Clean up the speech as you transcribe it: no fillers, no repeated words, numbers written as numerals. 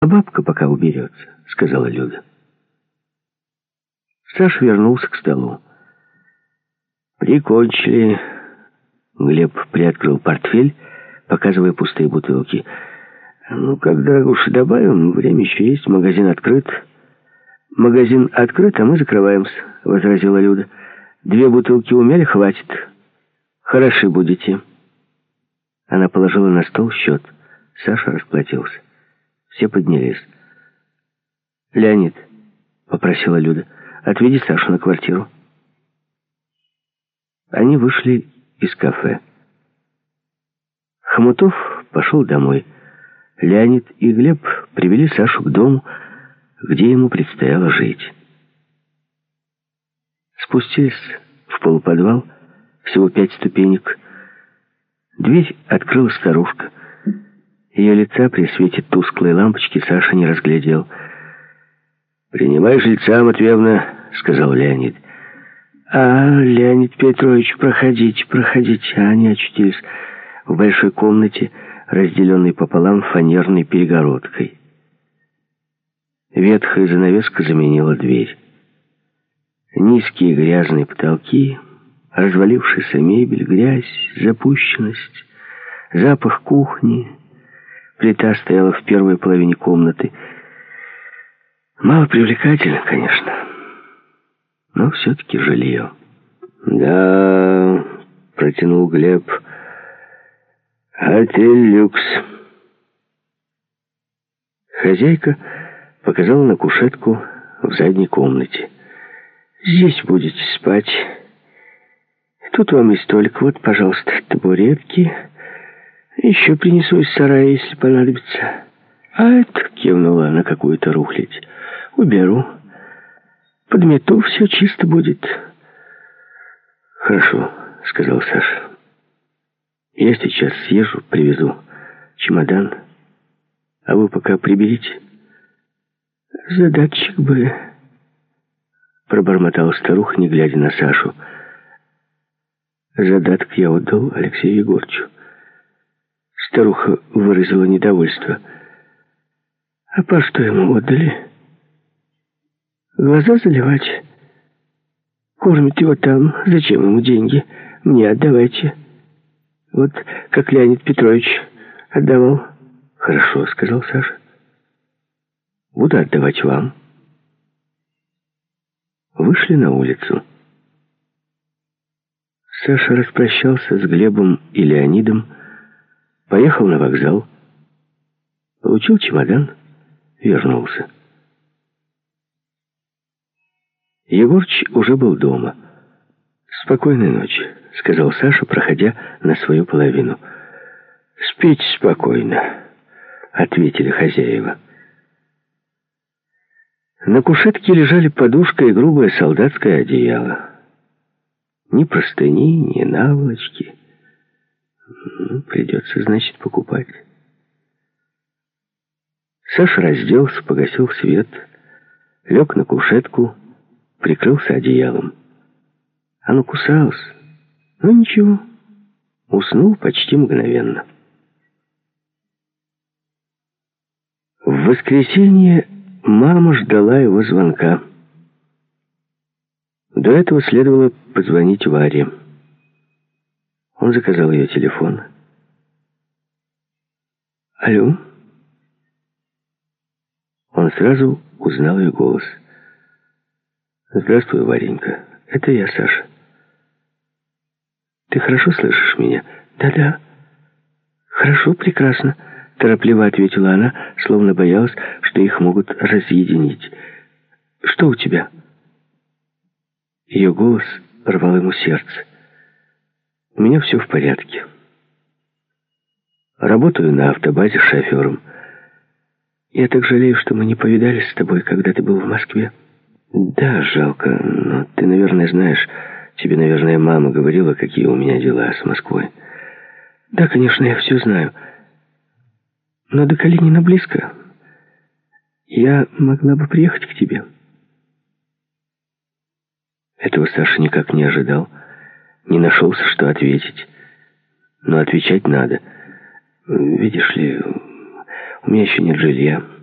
бабка пока уберется», — сказала Люда. Саша вернулся к столу. «Прикончили». Глеб приоткрыл портфель, показывая пустые бутылки. «Ну, как дорогуша добавим, время еще есть, магазин открыт». «Магазин открыт, а мы закрываемся», — возразила Люда. «2 бутылки умяли, хватит. Хороши будете». Она положила на стол счет. Саша расплатился. Все поднялись. «Леонид», — попросила Люда, — «отведи Сашу на квартиру». Они вышли из кафе. Хомутов пошел домой. Леонид и Глеб привели Сашу к дому, где ему предстояло жить. Спустились в полуподвал, всего 5 ступенек. Дверь открыла старушка. Ее лица при свете тусклой лампочки Саша не разглядел. «Принимай жильца, Матвеевна», — сказал Леонид. «Леонид Петрович, проходите». Они очутились в большой комнате, разделенной пополам фанерной перегородкой. Ветхая занавеска заменила дверь. Низкие грязные потолки, развалившаяся мебель, грязь, запущенность, запах кухни. Плита стояла в первой половине комнаты. Мало привлекательно, конечно, но все-таки жилье. «Да», — протянул Глеб, — «отель люкс». Хозяйка показала на кушетку в задней комнате. «Здесь будете спать. Тут вам и столик. Вот, пожалуйста, табуретки. Еще принесу из сарая, если понадобится. А это, — кивнула она какую-то рухлядь, — уберу. Подмету, все чисто будет». «Хорошо», — сказал Саша. «Я сейчас съезжу, привезу чемодан, а вы пока приберите». «Задатчик бы», — пробормотала старуха, не глядя на Сашу. «Задаток я отдал Алексею Егорычу». Старуха выразила недовольство. «А по что ему отдали? Глаза заливать? Кормит его там. Зачем ему деньги? Мне отдавайте. Вот как Леонид Петрович отдавал». «Хорошо», — сказал Саша. «Буду отдавать вам». Вышли на улицу. Саша распрощался с Глебом и Леонидом, поехал на вокзал, получил чемодан, вернулся. Егорыч уже был дома. «Спокойной ночи», — сказал Саша, проходя на свою половину. «Спите спокойно», — ответили хозяева. На кушетке лежали подушка и грубое солдатское одеяло. Ни простыни, ни наволочки. Придется, значит, покупать. Саша разделся, погасил свет, лег на кушетку, прикрылся одеялом. Оно кусалось, но ничего, уснул почти мгновенно. В воскресенье мама ждала его звонка. До этого следовало позвонить Варе. Он заказал ее телефон. «Алло?» Он сразу узнал ее голос. «Здравствуй, Варенька. Это я, Саша. Ты хорошо слышишь меня?» «Да-да. Хорошо, прекрасно», — торопливо ответила она, словно боялась, что их могут разъединить. «Что у тебя?» Ее голос рвал ему сердце. «У меня все в порядке. Работаю на автобазе шофером. Я так жалею, что мы не повидались с тобой, когда ты был в Москве». «Да, жалко, но ты, наверное, знаешь, тебе, наверное, мама говорила, какие у меня дела с Москвой». «Да, конечно, я все знаю. Но до Калинина близко. Я могла бы приехать к тебе». Этого Саша никак не ожидал. Не нашелся, что ответить. Но отвечать надо. «Видишь ли, у меня еще нет жилья».